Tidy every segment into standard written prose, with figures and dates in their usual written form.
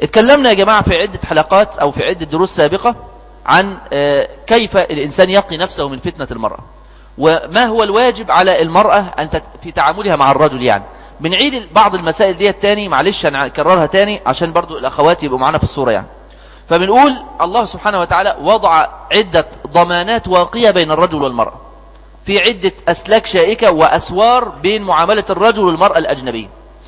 اتكلمنا يا جماعة في عدة حلقات أو في عدة دروس سابقة عن كيف الإنسان يقي نفسه من فتنة المرأة، وما هو الواجب على المرأة في تعاملها مع الرجل. يعني بنعيد بعض المسائل دي تاني، معلش هنكررها تاني عشان برضو الأخوات يبقوا معنا في الصورة. يعني فبنقول الله سبحانه وتعالى وضع عدة ضمانات واقية بين الرجل والمرأة، في عدة أسلاك شائكة وأسوار بين معاملة الرجل والمرأة الأجنبية.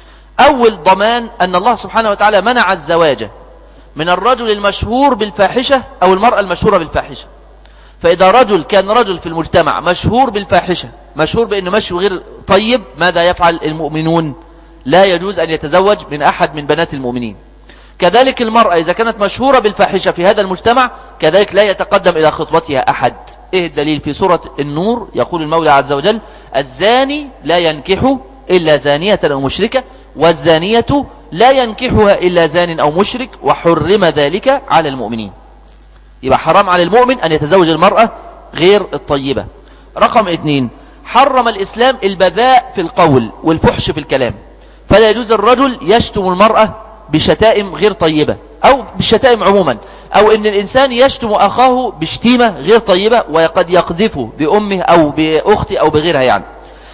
أول ضمان أن الله سبحانه وتعالى منع الزواج من الرجل المشهور بالفاحشة أو المرأة المشهورة بالفاحشة. فإذا رجل كان رجل في المجتمع مشهور بالفاحشة، مشهور بأنه مشي غير طيب، ماذا يفعل المؤمنون؟ لا يجوز أن يتزوج من أحد من بنات المؤمنين. كذلك المرأة إذا كانت مشهورة بالفاحشة في هذا المجتمع، كذلك لا يتقدم إلى خطبتها أحد. إيه الدليل؟ في سورة النور يقول المولى عز وجل: الزاني لا ينكح إلا زانية أو مشركة، والزانية لا ينكحها إلا زان أو مشرك، وحرم ذلك على المؤمنين. يبقى حرام على المؤمن أن يتزوج المرأة غير الطيبة. رقم 2، حرم الإسلام البذاء في القول والفحش في الكلام، فلا يجوز الرجل يشتم المرأة بشتائم غير طيبة أو بالشتائم عموما، أو أن الإنسان يشتم أخاه بشتيمة غير طيبة وقد يقذفه بأمه أو بأخته أو بغيرها. يعني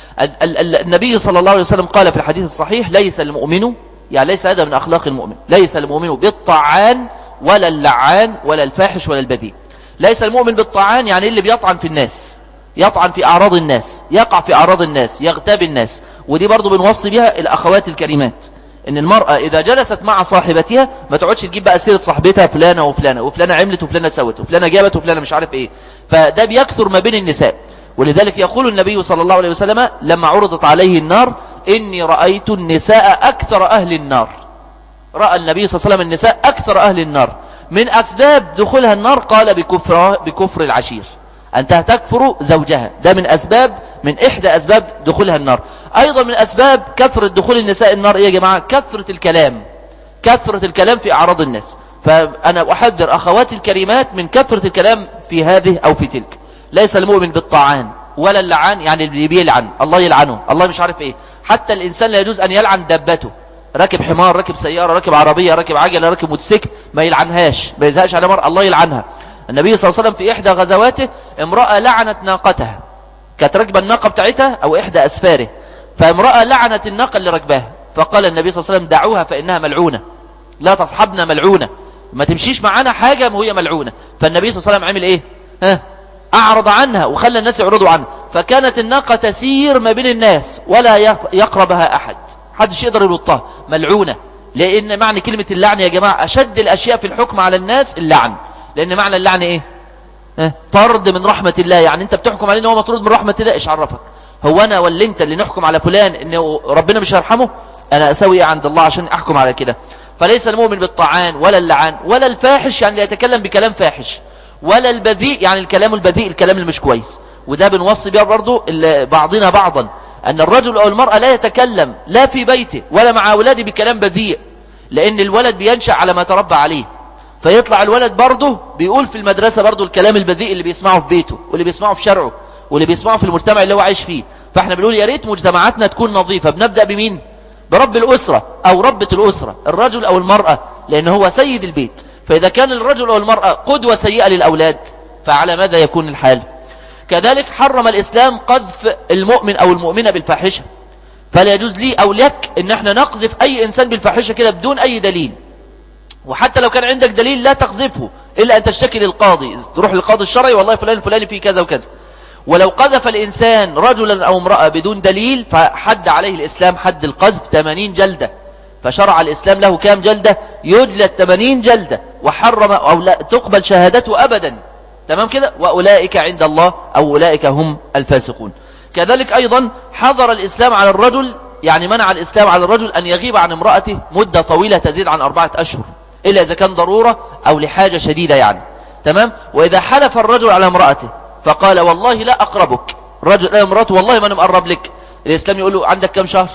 النبي صلى الله عليه وسلم قال في الحديث الصحيح: ليس المؤمن، يعني ليس هذا من أخلاق المؤمن، ليس المؤمن بالطعان ولا اللعان ولا الفاحش ولا البذيء. ليس المؤمن بالطعان يعني اللي بيطعن في الناس، يطعن في أعراض الناس، يقع في أعراض الناس، يغتاب الناس. ودي برضو بنوصي بها الأخوات الكريمات، ان المرأة اذا جلست مع صاحبتها ما تقعدش تجيب بقى سيرة صاحبتها فلانة وفلانة وفلانة عملت وفلانة سوت وفلانة جابت وفلانة مش عارف ايه، فده بيكثر ما بين النساء. ولذلك يقول النبي صلى الله عليه وسلم لما عرضت عليه النار: إني رأيت النساء أكثر أهل النار. رأى النبي صلى الله عليه وسلم النساء أكثر أهل النار. من أسباب دخولها النار قال: بكفر العشير، أنت تكفر زوجها. ده من أسباب، من إحدى أسباب دخولها النار. أيضا من أسباب كثرة دخول النساء النار إيه يا جماعة؟ كثرة الكلام، كثرة الكلام في أعراض الناس. فأنا أحذر أخواتي الكريمات من كثرة الكلام في هذه أو في تلك. ليس المؤمن بالطعان ولا اللعان، يعني اللي بيلعن الله يلعنه، الله مش عارف إيه. حتى الإنسان لا يجوز أن يلعن دابته، راكب حمار، راكب سيارة، راكب عربية، راكب عجلة، راكب موتوسيكل، ما يلعنهاش، ما يزهقش على مرأة الله يلعنها. النبي صلى الله عليه وسلم في إحدى غزواته امرأة لعنت ناقتها، كانت راكبة الناقة بتاعتها أو إحدى أسفاره، فامرأة لعنت الناقة اللي راكباها، فقال النبي صلى الله عليه وسلم: دعوها فإنها ملعونة، لا تصحبنا ملعونة، ما تمشيش معانا حاجة وهي ملعونة. فالنبي صلى الله عليه وسلم عمل إيه؟ أعرض عنها وخلى الناس يعرضوا عنها، فكانت الناقة تسير ما بين الناس ولا يقربها أحد، حدش يقدر يلطها، ملعونة. لأن معنى كلمة اللعن يا جماعة أشد الأشياء في الحكم على الناس اللعن، لأن معنى اللعن إيه؟ طرد من رحمة الله. يعني أنت بتحكم عليه إن هو مطرود من رحمة الله، إيش عرفك؟ هو أنا ولا أنت اللي نحكم على فلان إنه ربنا مش هيرحمه؟ أنا أسوي إيه عند الله عشان أحكم على كده؟ فليس المؤمن بالطعان ولا اللعان ولا الفاحش، يعني لا يتكلم بكلام فاحش، ولا البذيء، يعني الكلام البذيء، الكلام اللي مش كويس. وده بنوصي بيه برضو بعضنا بعضا، أن الرجل أو المرأة لا يتكلم لا في بيته ولا مع أولاده بكلام بذيء، لأن الولد بينشأ على ما تربى عليه، فيطلع الولد برضه بيقول في المدرسة برضه الكلام البذيء اللي بيسمعه في بيته واللي بيسمعه في شرعه واللي بيسمعه في المجتمع اللي هو عايش فيه. فاحنا بنقول يا ريت مجتمعاتنا تكون نظيفة. بنبدأ بمين؟ برب الأسرة أو ربة الأسرة، الرجل أو المرأة، لأن هو سيد البيت. فإذا كان الرجل أو المرأة قدوة سيئة للأولاد فعلى ماذا يكون الحال؟ كذلك حرم الإسلام قذف المؤمن أو المؤمنة بالفاحشة، فلا يجوز لي أو لك إن احنا نقذف أي إنسان بالفاحشة كده بدون أي دليل. وحتى لو كان عندك دليل لا تقذفه إلا أن تشتكي للقاضي، تروح للقاضي الشرعي: والله فلان الفلاني فيه كذا وكذا. ولو قذف الإنسان رجلا أو امرأة بدون دليل فحد عليه الإسلام حد القذف 80 جلدة. فشرع الإسلام له كام جلدة؟ يجلد 80 جلدة، وحرم أو لا تقبل شهادته أبدا. تمام كده؟ وأولئك عند الله أو أولئك هم الفاسقون. كذلك أيضا حظر الإسلام على الرجل، يعني منع الإسلام على الرجل أن يغيب عن امرأته مدة طويلة تزيد عن 4 أشهر، إلا إذا كان ضرورة أو لحاجة شديدة يعني. تمام؟ وإذا حلف الرجل على امرأته فقال: والله لا أقربك، الرجل لا امرأته والله ما أنا مقرب لك، الإسلام يقول له: عندك كم شهر؟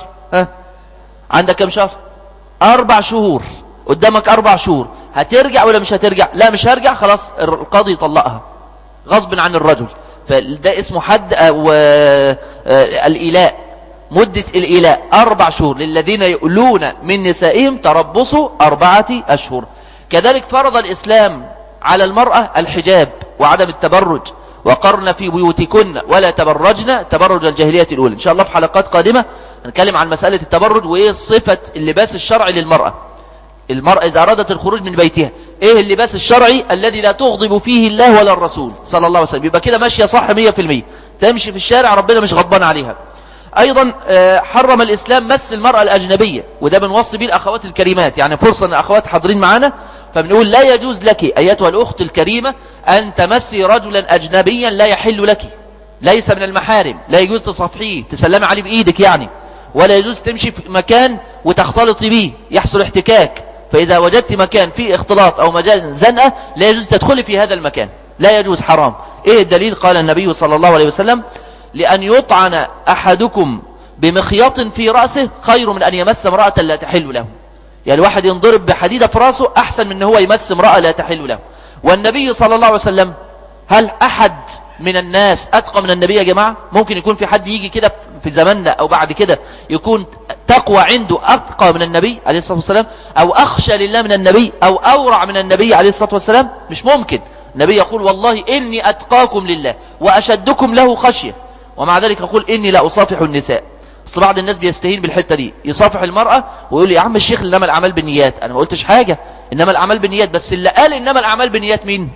عندك كم شهر؟ 4 شهور، قدامك 4 شهور، هترجع ولا مش هترجع؟ لا مش هرجع، خلاص القاضي يطلقها غصب عن الرجل. فده اسمه حد الإيلاء، مدة الإيلاء 4 شهور، للذين يؤلون من نسائهم تربصوا 4 أشهر. كذلك فرض الإسلام على المرأة الحجاب وعدم التبرج، وقرن في بيوتكن ولا تبرجن تبرج الجاهلية الأولى. إن شاء الله في حلقات قادمة هنتكلم عن مسألة التبرج وإيه صفة اللباس الشرعي للمرأة. المرأة إذا أرادت الخروج من بيتها إيه اللباس الشرعي الذي لا تغضب فيه الله ولا الرسول صلى الله عليه وسلم، يبقى كده ماشية صح 100%، تمشي في الشارع ربنا مش غضبان عليها. أيضا حرم الإسلام مس المرأة الأجنبية، وده بنوصي به الأخوات الكريمات، يعني فرصة أن الأخوات حاضرين معنا، فبنقول لا يجوز لك أيتها الأخت الكريمة أن تمسي رجلا أجنبيا لا يحل لك، ليس من المحارم، لا يجوز تصافحيه تسلمي عليه بإيدك يعني، ولا يجوز تمشي في مكان وتختلطي به يحصل احتكاك. فإذا وجدت مكان فيه اختلاط أو مجال زنقة لا يجوز تدخلي في هذا المكان، لا يجوز، حرام. إيه الدليل؟ قال النبي صلى الله عليه وسلم: لأن يطعن أحدكم بمخيط في رأسه خير من أن يمس امرأة لا تحل له. يعني الواحد ينضرب بحديدة في رأسه أحسن من أن هو يمس امرأة لا تحل له. والنبي صلى الله عليه وسلم، هل أحد من الناس أتقى من النبي يا جماعة؟ ممكن يكون في حد يجي كده في زماننا أو بعد كده يكون تقوى عنده أتقى من النبي عليه الصلاة والسلام، أو أخشى لله من النبي، أو أورع من النبي عليه الصلاة والسلام؟ مش ممكن. النبي يقول: والله إني أتقاكم لله وأشدكم له خشية، ومع ذلك يقول: إني لا أصافح النساء. أصل بعض الناس بيستهين بالحتة دي، يصافح المرأة ويقول: يا عم الشيخ إنما الأعمال بالنيات. أنا ما قلتش حاجة، إنما الأعمال بالنيات، بس اللي قال إنما الأعمال بالنيات مين؟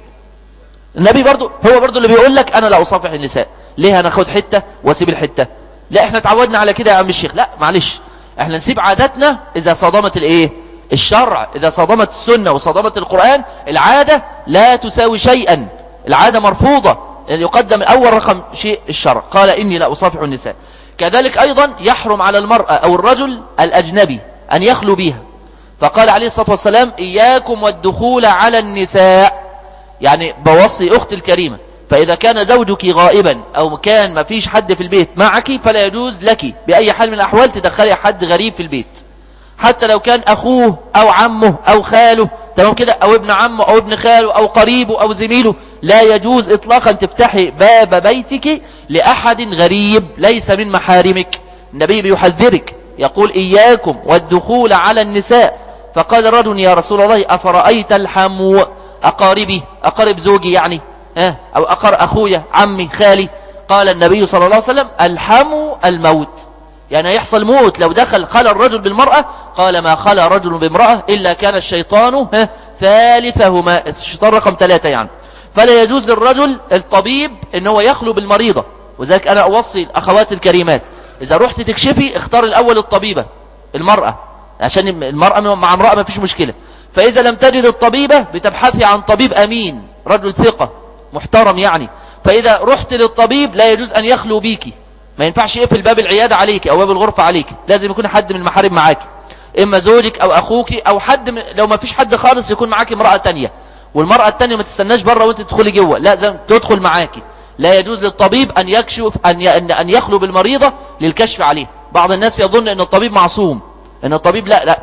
النبي برضو، هو برضو اللي بيقول لك أنا لا أصافح النساء. ليه أنا أخذ حتة وأسيب الحتة؟ لا إحنا تعودنا على كده يا عم الشيخ. لا معلش، إحنا نسيب عاداتنا إذا صادمت الإيه؟ الشرع. إذا صادمت السنة وصادمت القرآن، العادة لا تساوي شيئا، العادة مرفوضة، يقدم أول رقم شيء الشرع. قال: إني لا أصافح النساء. كذلك أيضا يحرم على المرأة أو الرجل الأجنبي أن يخلو بها، فقال عليه الصلاة والسلام: إياكم والدخول على النساء. يعني بوصي أختي الكريمة، فإذا كان زوجك غائبا أو كان ما فيش حد في البيت معك، فلا يجوز لك بأي حال من الأحوال تدخلي حد غريب في البيت، حتى لو كان أخوه أو عمه أو خاله، تمام كده، أو ابن عمه أو ابن خاله أو قريبه أو زميله. لا يجوز إطلاقا تفتحي باب بيتك لأحد غريب ليس من محارمك. النبي بيحذرك، يقول: إياكم والدخول على النساء. فقال رجل: يا رسول الله أفرأيت الحمو، أقاربي، أقارب زوجي يعني، أو أخويا، عمي، خالي. قال النبي صلى الله عليه وسلم: الحمو الموت، يعني يحصل موت لو دخل خلى الرجل بالمرأة. قال: ما خلى رجل بامرأة إلا كان الشيطان ثالثهما، الشيطان رقم 3 يعني. فلا يجوز للرجل الطبيب ان هو يخلو بالمريضة. وذلك أنا أوصي الأخوات الكريمات، إذا رحت تكشفي اختار الأول الطبيبة المرأة، عشان المرأة مع امرأة ما فيش مشكلة. فإذا لم تجد الطبيبة بتبحثي عن طبيب أمين، رجل ثقة محترم يعني. فإذا رحت للطبيب لا يجوز أن يخلو بيكي، ما ينفعش يقفل باب العيادة عليك أو باب الغرفة عليك، لازم يكون حد من المحارم معاك، إما زوجك أو أخوك أو حد لو ما فيش حد خالص يكون معاك امرأة تانية، والمرأة التانية ما تستناش بره وانت تدخلي جوه، لازم تدخل معاكي. لا يجوز للطبيب أن يكشف أن يخلو بالمريضة للكشف عليه. بعض الناس يظن أن الطبيب معصوم، أن الطبيب لا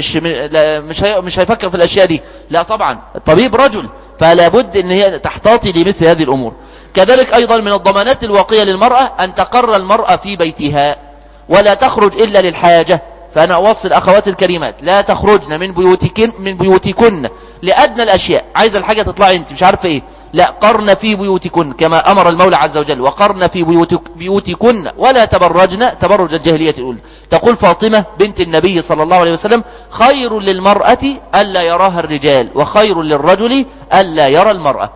مش هيفكر في الأشياء دي. لا طبعا، الطبيب رجل، فلا بد أن هي تحتاطي لمثل هذه الأمور. كذلك أيضا من الضمانات الواقية للمرأة أن تقر المرأة في بيتها ولا تخرج إلا للحاجة. فأنا أوصي الأخوات الكريمات: لا تخرجن من بيوتكن لأدنى الأشياء. عايزة الحاجة تطلعي أنت مش عارفة إيه، لا، قرن في بيوتكن كما أمر المولى عز وجل: وقرن في بيوتكن ولا تبرجن تبرج الجاهلية الأولى. تقول فاطمة بنت النبي صلى الله عليه وسلم: خير للمرأة ألا يراها الرجال، وخير للرجل ألا يرى المرأة.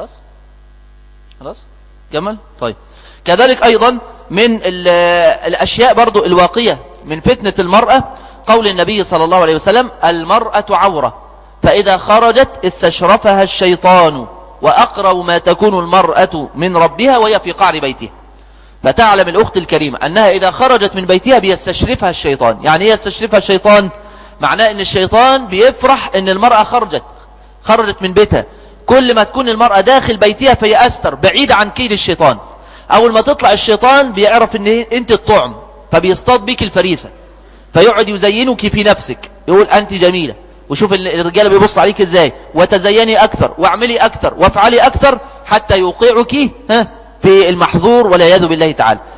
خلاص كمل. طيب، كذلك أيضا من الأشياء برضو الواقية من فتنة المرأة قول النبي صلى الله عليه وسلم: المرأة عورة، فإذا خرجت استشرفها الشيطان، وأقرب ما تكون المرأة من ربها وهي في قعر بيتها. فتعلم الأخت الكريمة أنها إذا خرجت من بيتها بيستشرفها الشيطان. يعني إيه يستشرفها الشيطان؟ معناه أن الشيطان بيفرح أن المرأة خرجت من بيتها. كل ما تكون المرأة داخل بيتها فهي أستر، بعيدة عن كيد الشيطان. أول ما تطلع الشيطان بيعرف أن أنت الطعم، فبيصطاد بيك الفريسة، فيقعد يزينك في نفسك، يقول أنت جميلة، وشوف الرجال بيبص عليك إزاي، وتزيني أكثر، واعملي أكثر، وافعلي أكثر، حتى يوقعك في المحظور والعياذ بالله تعالى.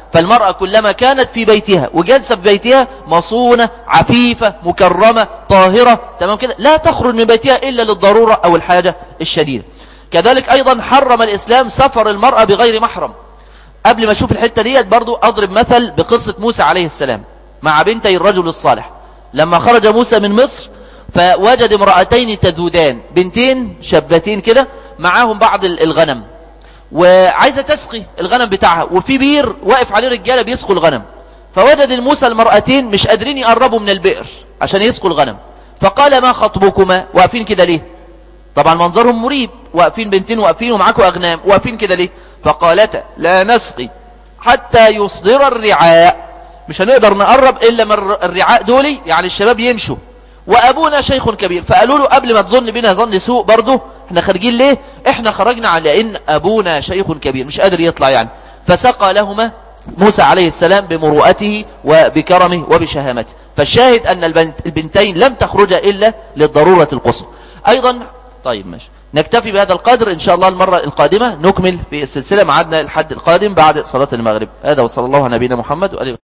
فالمرأة كلما كانت في بيتها وجالسة في بيتها مصونة عفيفة مكرمة طاهرة تمام كده، لا تخرج من بيتها إلا للضرورة أو الحاجة الشديدة. كذلك أيضا حرم الإسلام سفر المرأة بغير محرم. قبل ما أشوف الحتة ديت برضو أضرب مثل بقصة موسى عليه السلام مع بنتي الرجل الصالح. لما خرج موسى من مصر فوجد امرأتين تذودان، بنتين شابتين كده معاهم بعض الغنم، وعايزة تسقي الغنم بتاعها، وفي بير واقف عليه رجالة بيسقوا الغنم. فوجد الموسى المرأتين مش قادرين يقربوا من البئر عشان يسقوا الغنم، فقال ما خطبكما؟ واقفين كده ليه؟ طبعا منظرهم مريب، واقفين بنتين واقفين ومعاكوا أغنام، واقفين كده ليه؟ فقالتا لا نسقي حتى يصدر الرعاء، مش هنقدر نقرب إلا من الرعاء دولي، يعني الشباب يمشوا، وأبونا شيخ كبير. فقالوا له قبل ما تظن بنا ظن سوء برضه، احنا خارجين ليه؟ احنا خرجنا على ان أبونا شيخ كبير مش قادر يطلع يعني. فسقى لهما موسى عليه السلام بمروءته وبكرمه وبشهامته. فالشاهد أن البنتين لم تخرج إلا للضرورة القصوى أيضا. طيب ماشي، نكتفي بهذا القدر إن شاء الله. المرة القادمة نكمل في السلسلة، معادنا الحد القادم بعد صلاة المغرب. هذا وصلى الله على نبينا محمد وآله.